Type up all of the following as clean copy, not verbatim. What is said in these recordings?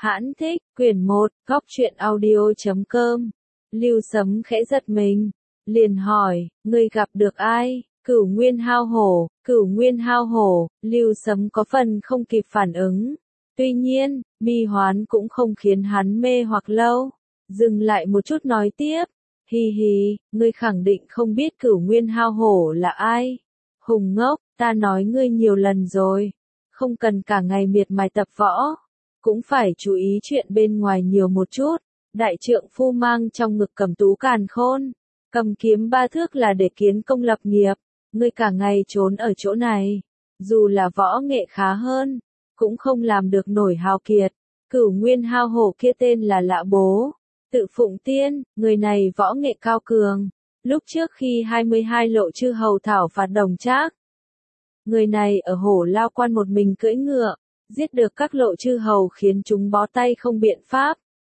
Hãn thích, quyển 1, góc truyện audio.com. Lưu Sấm khẽ giật mình, liền hỏi, ngươi gặp được ai? Cửu Nguyên Hao Hổ, Cửu Nguyên Hao Hổ. Lưu Sấm có phần không kịp phản ứng. Tuy nhiên, Mi Hoán cũng không khiến hắn mê hoặc lâu. Dừng lại một chút nói tiếp, hi hi, ngươi khẳng định không biết Cửu Nguyên Hao Hổ là ai. Hùng ngốc, ta nói ngươi nhiều lần rồi, không cần cả ngày miệt mài tập võ, cũng phải chú ý chuyện bên ngoài nhiều một chút. Đại trượng phu mang trong ngực cầm tú càn khôn, cầm kiếm 3 thước là để kiến công lập nghiệp. Ngươi cả ngày trốn ở chỗ này, dù là võ nghệ khá hơn, cũng không làm được nổi hào kiệt. Cửu Nguyên Hao Hổ kia tên là Lạ Bố, tự phụng tiên, người này võ nghệ cao cường. Lúc trước khi 22 lộ chư hầu thảo phạt Đồng Trác, người này ở Hổ Lao Quan một mình cưỡi ngựa, giết được các lộ chư hầu khiến chúng bó tay không biện pháp.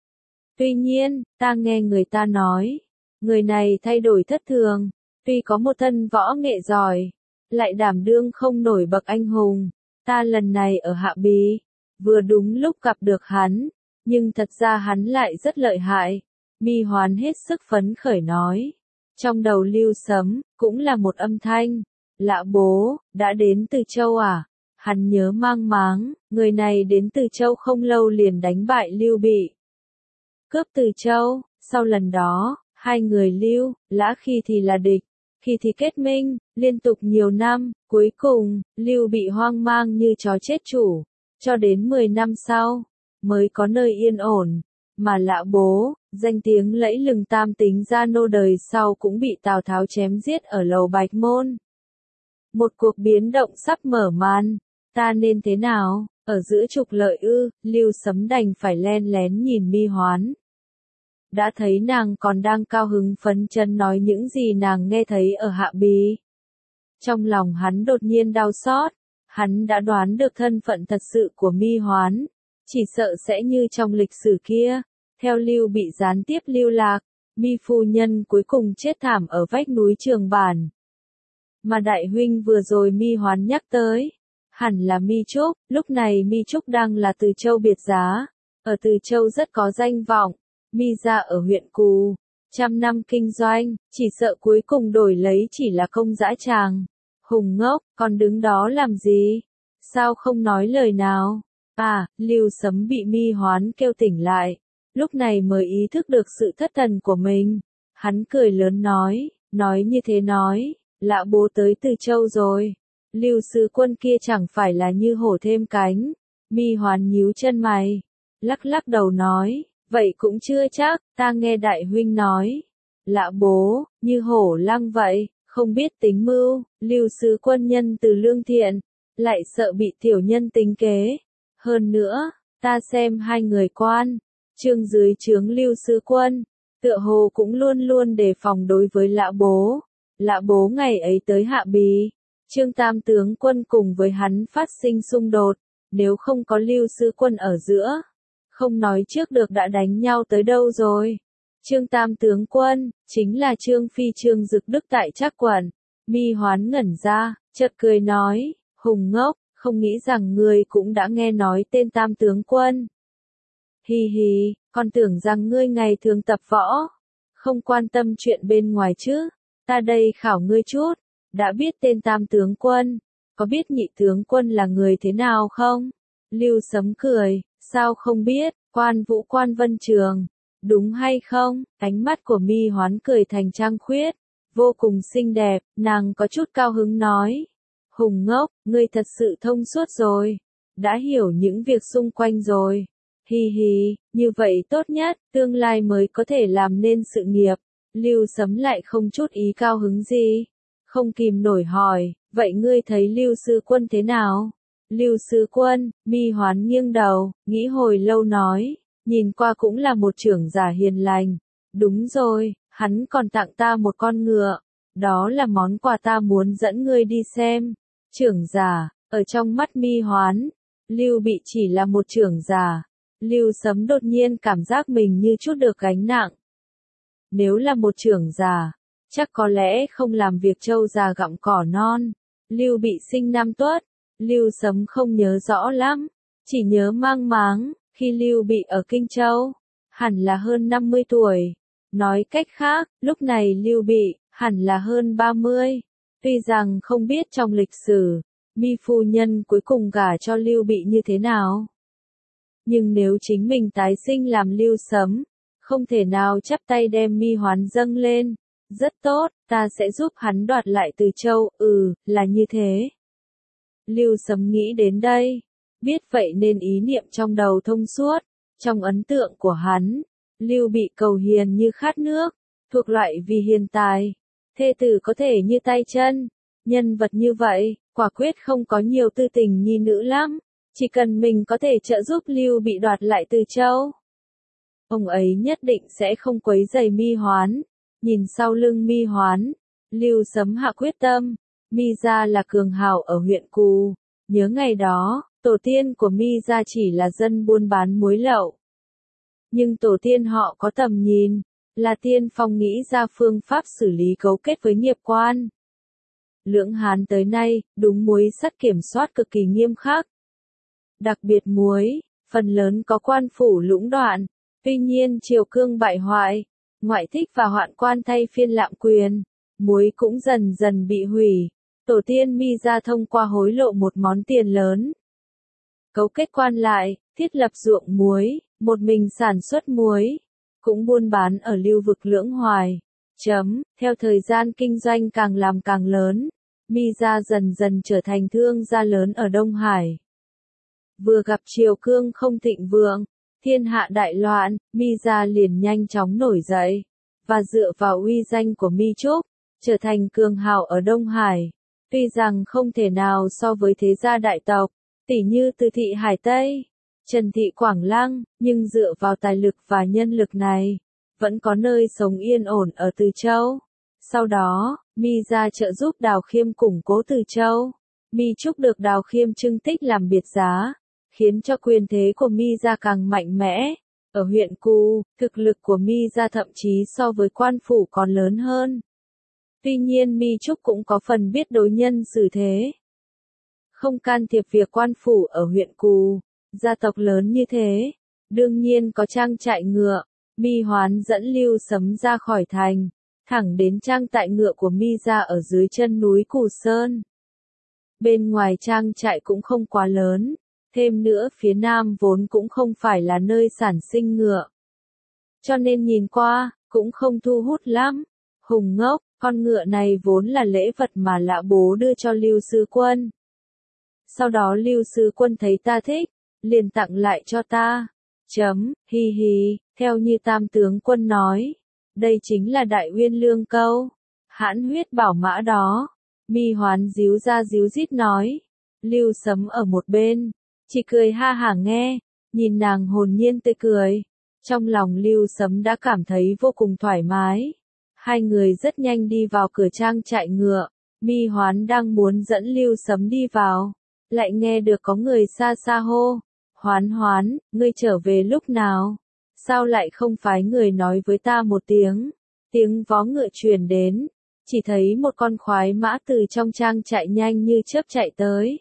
Tuy nhiên, ta nghe người ta nói, người này thay đổi thất thường, tuy có một thân võ nghệ giỏi, lại đảm đương không nổi bậc anh hùng. Ta lần này ở Hạ Bí, vừa đúng lúc gặp được hắn, nhưng thật ra hắn lại rất lợi hại. Mi Hoán hết sức phấn khởi nói. Trong đầu Lưu Sấm, cũng là một âm thanh. Lạ Bố, đã đến Từ Châu à? Hắn nhớ mang máng, người này đến Từ Châu không lâu liền đánh bại Lưu Bị, cướp Từ Châu. Sau lần đó, hai người Lưu, Lã khi thì là địch, khi thì kết minh, liên tục nhiều năm. Cuối cùng, Lưu Bị hoang mang như chó chết chủ, cho đến 10 năm sau, mới có nơi yên ổn. Mà Lạ Bố, danh tiếng lẫy lừng Tam Tính Gia Nô đời sau cũng bị Tào Tháo chém giết ở lầu Bạch Môn. Một cuộc biến động sắp mở màn. Ta nên thế nào? Ở giữa trục lợi ư? Lưu Sấm đành phải len lén nhìn Mi Hoán. Đã thấy nàng còn đang cao hứng phấn chấn nói những gì nàng nghe thấy ở Hạ Bí. Trong lòng hắn đột nhiên đau xót. Hắn đã đoán được thân phận thật sự của Mi Hoán, chỉ sợ sẽ như trong lịch sử kia, theo Lưu Bị gián tiếp lưu lạc. Mi phu nhân cuối cùng chết thảm ở vách núi Trường Bản. Mà đại huynh vừa rồi Mi Hoán nhắc tới, hẳn là Mi Trúc. Lúc này Mi Trúc đang là Từ Châu biệt giá, ở Từ Châu rất có danh vọng. Mi gia ở huyện Cù, trăm năm kinh doanh, chỉ sợ cuối cùng đổi lấy chỉ là công dã tràng. Hùng ngốc, còn đứng đó làm gì? Sao không nói lời nào? À, Lưu Sấm bị Mi Hoán kêu tỉnh lại, lúc này mới ý thức được sự thất thần của mình. Hắn cười lớn nói như thế nói, Lạ Bố tới Từ Châu rồi. Lưu sứ quân kia chẳng phải là như hổ thêm cánh. Mi Hoán nhíu chân mày, lắc lắc đầu nói, vậy cũng chưa chắc, ta nghe đại huynh nói, Lạ Bố, như hổ lăng vậy, không biết tính mưu. Lưu sứ quân nhân từ lương thiện, lại sợ bị tiểu nhân tính kế. Hơn nữa, ta xem hai người quan, trương dưới trướng Lưu sứ quân, tựa hồ cũng luôn luôn đề phòng đối với Lạ Bố. Lạ Bố ngày ấy tới Hạ Bí, Trương Tam tướng quân cùng với hắn phát sinh xung đột, nếu không có Lưu sứ quân ở giữa, không nói trước được đã đánh nhau tới đâu rồi. Trương Tam tướng quân, chính là Trương Phi Trương Dực Đức tại Trác Quận. Mi Hoán ngẩn ra, chợt cười nói, Hùng ngốc, không nghĩ rằng ngươi cũng đã nghe nói tên Tam tướng quân. Hi hi, con tưởng rằng ngươi ngày thường tập võ, không quan tâm chuyện bên ngoài chứ. Ta đây khảo ngươi chút, đã biết tên Tam tướng quân, có biết Nhị tướng quân là người thế nào không? Lưu Sấm cười, sao không biết, Quan Vũ Quan Vân Trường, đúng hay không? Ánh mắt của Mi Hoán cười thành trăng khuyết, vô cùng xinh đẹp. Nàng có chút cao hứng nói, Hùng ngốc, ngươi thật sự thông suốt rồi, đã hiểu những việc xung quanh rồi. Hi hi, như vậy tốt nhất, tương lai mới có thể làm nên sự nghiệp. Lưu Sấm lại không chút ý cao hứng gì, không kìm nổi hỏi, vậy ngươi thấy Lưu sứ quân thế nào? Lưu sứ quân, Mi Hoán nghiêng đầu, nghĩ hồi lâu nói, nhìn qua cũng là một trưởng giả hiền lành. Đúng rồi, hắn còn tặng ta một con ngựa, đó là món quà ta muốn dẫn ngươi đi xem. Trưởng giả, ở trong mắt Mi Hoán, Lưu Bị chỉ là một trưởng giả. Lưu Sấm đột nhiên cảm giác mình như chút được gánh nặng. Nếu là một trưởng giả, chắc có lẽ không làm việc trâu già gặm cỏ non. Lưu Bị sinh năm Tuất, Lưu Sấm không nhớ rõ lắm, chỉ nhớ mang máng, Khi Lưu Bị ở Kinh Châu, hẳn là hơn 50 tuổi. Nói cách khác, lúc này Lưu Bị, hẳn là hơn 30. Tuy rằng không biết trong lịch sử, Mi phu nhân cuối cùng gả cho Lưu Bị như thế nào. Nhưng nếu chính mình tái sinh làm Lưu Sấm, không thể nào chắp tay đem Mi Hoán dâng lên. Rất tốt, ta sẽ giúp hắn đoạt lại Từ Châu, là như thế. Lưu Sấm nghĩ đến đây, biết vậy nên ý niệm trong đầu thông suốt. Trong ấn tượng của hắn, Lưu Bị cầu hiền như khát nước, thuộc loại vì hiền tài. Thê tử có thể như tay chân, nhân vật như vậy, quả quyết không có nhiều tư tình nhi nữ lắm. Chỉ cần mình có thể trợ giúp Lưu Bị đoạt lại Từ Châu, ông ấy nhất định sẽ không quấy rầy Mi Hoán. Nhìn sau lưng Mi Hoán, Lưu Sấm hạ quyết tâm. Mi gia là cường hào ở huyện Cù. Nhớ ngày đó, tổ tiên của Mi gia chỉ là dân buôn bán muối lậu. Nhưng tổ tiên họ có tầm nhìn, là tiên phong nghĩ ra phương pháp xử lý cấu kết với nghiệp quan. Lưỡng Hán tới nay, đúng muối sắt kiểm soát cực kỳ nghiêm khắc. Đặc biệt muối, phần lớn có quan phủ lũng đoạn. Tuy nhiên triều cương bại hoại, ngoại thích và hoạn quan thay phiên lạm quyền, muối cũng dần dần bị hủy. Tổ tiên Mi gia thông qua hối lộ một món tiền lớn, cấu kết quan lại, thiết lập ruộng muối, một mình sản xuất muối, cũng buôn bán ở lưu vực Lưỡng Hoài. Theo thời gian kinh doanh càng làm càng lớn, Mi gia dần dần trở thành thương gia lớn ở Đông Hải. Vừa gặp triều cương không thịnh vượng, thiên hạ đại loạn, Mi gia liền nhanh chóng nổi dậy, và dựa vào uy danh của Mi Trúc, trở thành cường hào ở Đông Hải. Tuy rằng không thể nào so với thế gia đại tộc, tỷ như Từ thị Hải Tây, Trần thị Quảng Lăng, nhưng dựa vào tài lực và nhân lực này, vẫn có nơi sống yên ổn ở Từ Châu. Sau đó, Mi gia trợ giúp Đào Khiêm củng cố Từ Châu. Mi Trúc được Đào Khiêm trưng tích làm biệt giá, khiến cho quyền thế của Mi gia càng mạnh mẽ. Ở huyện Cù, thực lực của Mi gia thậm chí so với quan phủ còn lớn hơn. Tuy nhiên Mi Trúc cũng có phần biết đối nhân xử thế, không can thiệp việc quan phủ ở huyện Cù, gia tộc lớn như thế, đương nhiên có trang trại ngựa. Mi Hoán dẫn Lưu Sấm ra khỏi thành, thẳng đến trang trại ngựa của Mi gia ở dưới chân núi Cù Sơn. Bên ngoài trang trại cũng không quá lớn, thêm nữa phía nam vốn cũng không phải là nơi sản sinh ngựa, cho nên nhìn qua, cũng không thu hút lắm. Hùng ngốc, con ngựa này vốn là lễ vật mà Lã Bố đưa cho Lưu Sư Quân. Sau đó Lưu Sư Quân thấy ta thích, liền tặng lại cho ta. Hi hi, theo như Tam tướng quân nói, đây chính là Đại Uyên Lương Câu, hãn huyết bảo mã đó. Mi Hoán díu ra díu dít nói. Lưu Sấm ở một bên, chỉ cười ha hả nghe, nhìn nàng hồn nhiên tươi cười. Trong lòng Lưu Sấm đã cảm thấy vô cùng thoải mái. Hai người rất nhanh đi vào cửa trang trại ngựa. Mi Hoán đang muốn dẫn Lưu Sấm đi vào, lại nghe được có người xa xa hô. Hoán Hoán, ngươi trở về lúc nào? Sao lại không phái người nói với ta một tiếng? Tiếng vó ngựa truyền đến, chỉ thấy một con khoái mã từ trong trang trại nhanh như chớp chạy tới.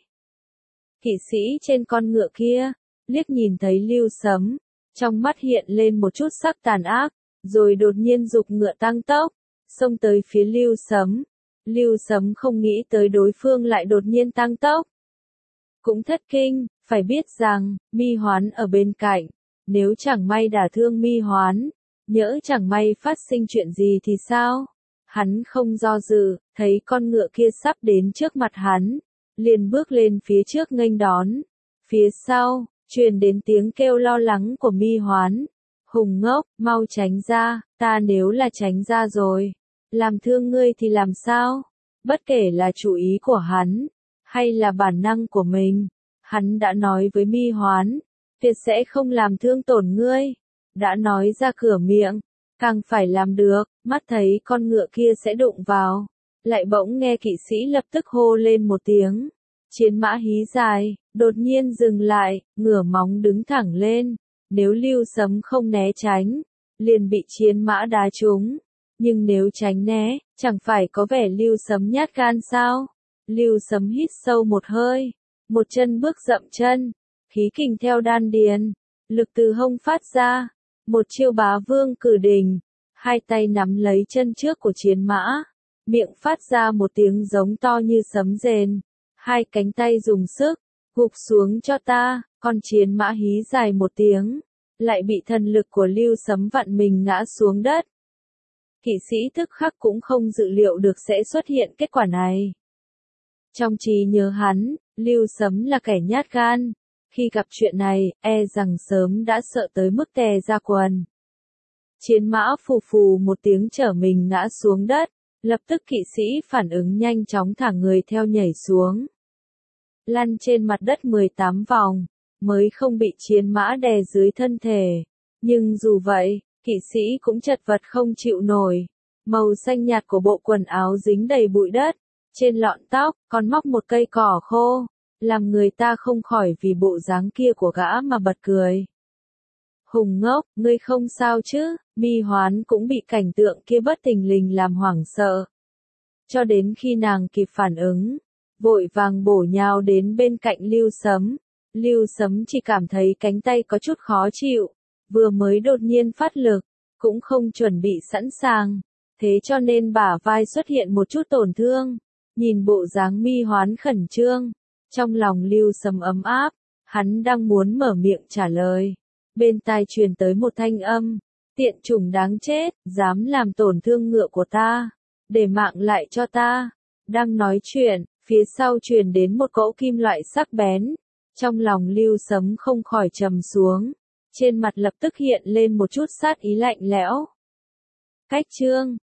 Kỵ sĩ trên con ngựa kia, liếc nhìn thấy Lưu Sấm, trong mắt hiện lên một chút sắc tàn ác, rồi đột nhiên giục ngựa tăng tốc, xông tới phía Lưu Sấm. Lưu Sấm không nghĩ tới đối phương lại đột nhiên tăng tốc, cũng thất kinh. Phải biết rằng, Mi Hoán ở bên cạnh, nếu chẳng may đả thương Mi Hoán, nhỡ chẳng may phát sinh chuyện gì thì sao? Hắn không do dự, thấy con ngựa kia sắp đến trước mặt hắn, liền bước lên phía trước nghênh đón. Phía sau, truyền đến tiếng kêu lo lắng của Mi Hoán. Hùng ngốc, mau tránh ra, ta nếu là tránh ra rồi, làm thương ngươi thì làm sao? Bất kể là chủ ý của hắn, hay là bản năng của mình, hắn đã nói với Mi Hoán, tuyệt sẽ không làm thương tổn ngươi. Đã nói ra cửa miệng, càng phải làm được. Mắt thấy con ngựa kia sẽ đụng vào, lại bỗng nghe kỵ sĩ lập tức hô lên một tiếng. Chiến mã hí dài, đột nhiên dừng lại, ngửa móng đứng thẳng lên. Nếu Lưu Sấm không né tránh, liền bị chiến mã đá trúng. Nhưng nếu tránh né, chẳng phải có vẻ Lưu Sấm nhát gan sao? Lưu Sấm hít sâu một hơi, một chân bước dậm chân, khí kình theo đan điền, lực từ hông phát ra, một chiêu bá vương cử đình, hai tay nắm lấy chân trước của chiến mã, miệng phát ra một tiếng giống to như sấm rền, hai cánh tay dùng sức, gục xuống cho ta, con chiến mã hí dài một tiếng, lại bị thần lực của Lưu Sấm vặn mình ngã xuống đất. Kỵ sĩ tức khắc cũng không dự liệu được sẽ xuất hiện kết quả này. Trong trí nhớ hắn, Lưu Sấm là kẻ nhát gan, khi gặp chuyện này, e rằng sớm đã sợ tới mức tè ra quần. Chiến mã phù phù một tiếng trở mình ngã xuống đất, lập tức kỵ sĩ phản ứng nhanh chóng thả người theo nhảy xuống. Lăn trên mặt đất 18 vòng, mới không bị chiến mã đè dưới thân thể. Nhưng dù vậy, kỵ sĩ cũng chật vật không chịu nổi. Màu xanh nhạt của bộ quần áo dính đầy bụi đất, trên lọn tóc, còn móc một cây cỏ khô, làm người ta không khỏi vì bộ dáng kia của gã mà bật cười. Hùng ngốc, ngươi không sao chứ? Mi Hoán cũng bị cảnh tượng kia bất thình lình làm hoảng sợ. Cho đến khi nàng kịp phản ứng, vội vàng bổ nhào đến bên cạnh Lưu Sấm. Lưu Sấm chỉ cảm thấy cánh tay có chút khó chịu, vừa mới đột nhiên phát lực, cũng không chuẩn bị sẵn sàng, thế cho nên bả vai xuất hiện một chút tổn thương. Nhìn bộ dáng Mi Hoán khẩn trương, trong lòng Lưu Sấm ấm áp, hắn đang muốn mở miệng trả lời. Bên tai truyền tới một thanh âm, tiện chủng đáng chết, dám làm tổn thương ngựa của ta, để mạng lại cho ta. Đang nói chuyện, phía sau truyền đến một cỗ kim loại sắc bén, trong lòng Lưu Sấm không khỏi trầm xuống, trên mặt lập tức hiện lên một chút sát ý lạnh lẽo. Cách chương